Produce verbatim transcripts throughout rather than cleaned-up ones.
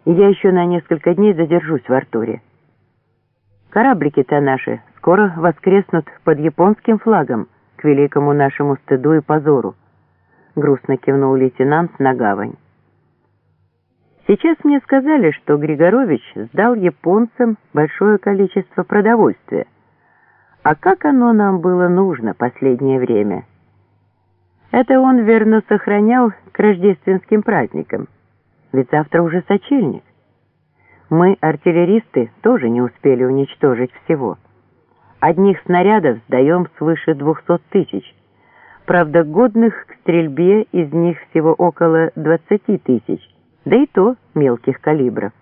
и я еще на несколько дней задержусь в Артуре. Кораблики-то наши скоро воскреснут под японским флагом, к великому нашему стыду и позору», — грустно кивнул лейтенант на гавань. «Сейчас мне сказали, что Григорович сдал японцам большое количество продовольствия. А как оно нам было нужно последнее время? Это он верно сохранял к рождественским праздникам, ведь завтра уже сочельник. Мы, артиллеристы, тоже не успели уничтожить всего. Одних снарядов сдаем свыше двухсот тысяч. Правда, годных к стрельбе из них всего около двадцати тысяч, да и то мелких калибров.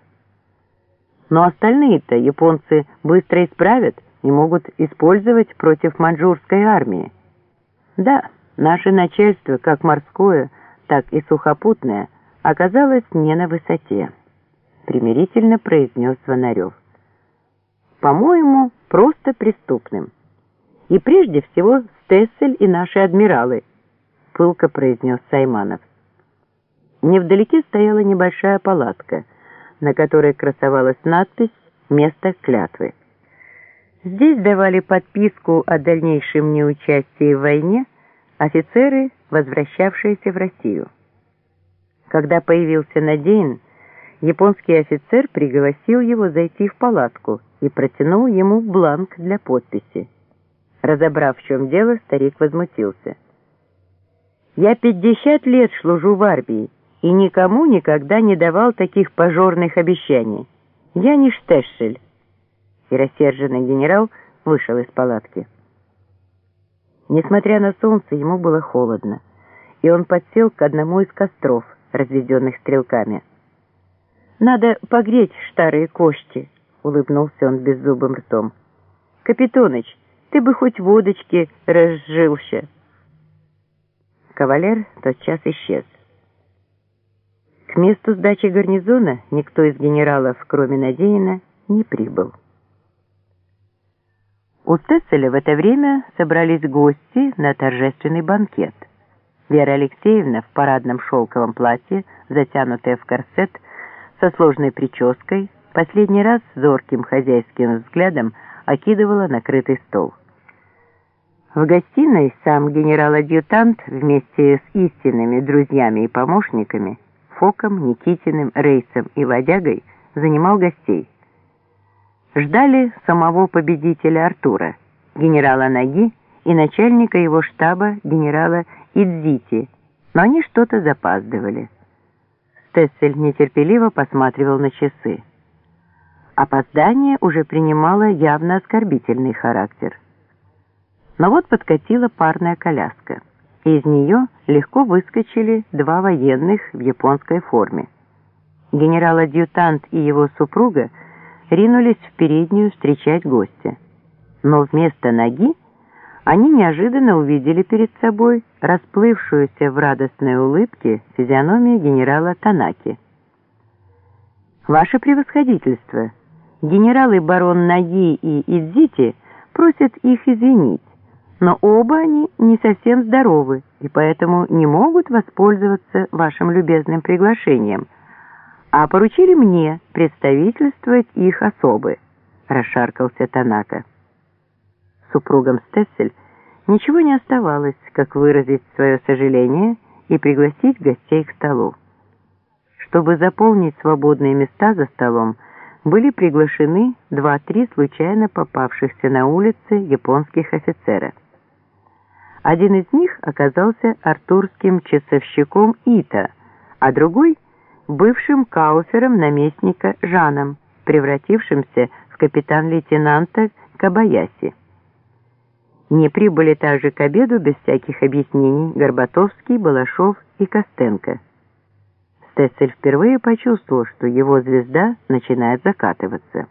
Но остальные-то японцы быстро исправят и могут использовать против маньчжурской армии. Да, наше начальство, как морское, так и сухопутное, оказалось не на высоте», — примирительно произнес Звонарев. «По-моему, просто преступным. И прежде всего Стессель и наши адмиралы», — пылко произнес Сайманов. Невдалеке стояла небольшая палатка, на которой красовалась надпись «Место клятвы». Здесь давали подписку о дальнейшем неучастии в войне офицеры, возвращавшиеся в Россию. Когда появился Надеин, японский офицер пригласил его зайти в палатку и протянул ему бланк для подписи. Разобрав, в чем дело, старик возмутился. «Я пятьдесят лет служу в армии и никому никогда не давал таких пожорных обещаний. Я не Штессель». И рассерженный генерал вышел из палатки. Несмотря на солнце, ему было холодно, и он подсел к одному из костров, разведенных стрелками. «Надо погреть старые кости», — улыбнулся он беззубым ртом. «Капитоныч, ты бы хоть водочки разжился». Кавалер тотчас исчез. К месту сдачи гарнизона никто из генералов, кроме Надеина, не прибыл. У Стесселя в это время собрались гости на торжественный банкет. Вера Алексеевна в парадном шелковом платье, затянутая в корсет, со сложной прической, последний раз зорким хозяйским взглядом окидывала накрытый стол. В гостиной сам генерал-адъютант вместе с истинными друзьями и помощниками Фоком, Никитиным, Рейсом и Водягой занимал гостей. Ждали самого победителя Артура, генерала Наги и начальника его штаба генерала Идзити, но они что-то запаздывали. Стессель нетерпеливо посматривал на часы. Опоздание уже принимало явно оскорбительный характер. Но вот подкатила парная коляска, и из нее легко выскочили два военных в японской форме. Генерал-адъютант и его супруга ринулись в переднюю встречать гостя. Но вместо Наги они неожиданно увидели перед собой расплывшуюся в радостной улыбке физиономию генерала Танаки. «Ваше превосходительство, генералы барон Наги и Идзити просят их извинить, но оба они не совсем здоровы и поэтому не могут воспользоваться вашим любезным приглашением, а поручили мне представительствовать их особы», — расшаркался Танака. Супругам Стессель ничего не оставалось, как выразить свое сожаление и пригласить гостей к столу. Чтобы заполнить свободные места за столом, были приглашены два-три случайно попавшихся на улице японских офицера. Один из них оказался артурским часовщиком Ита, а другой — бывшим кауфером наместника Жаном, превратившимся в капитан-лейтенанта Кабаяси. Не прибыли также к обеду без всяких объяснений Горбатовский, Балашов и Костенко. Стессель впервые почувствовал, что его звезда начинает закатываться.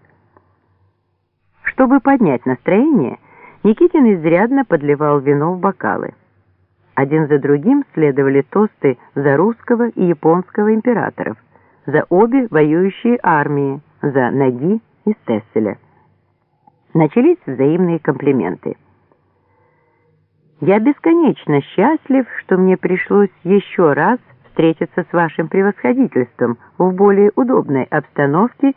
Чтобы поднять настроение, Никитин изрядно подливал вино в бокалы. Один за другим следовали тосты за русского и японского императоров, за обе воюющие армии, за Наги и Стесселя. Начались взаимные комплименты. «Я бесконечно счастлив, что мне пришлось еще раз встретиться с вашим превосходительством в более удобной обстановке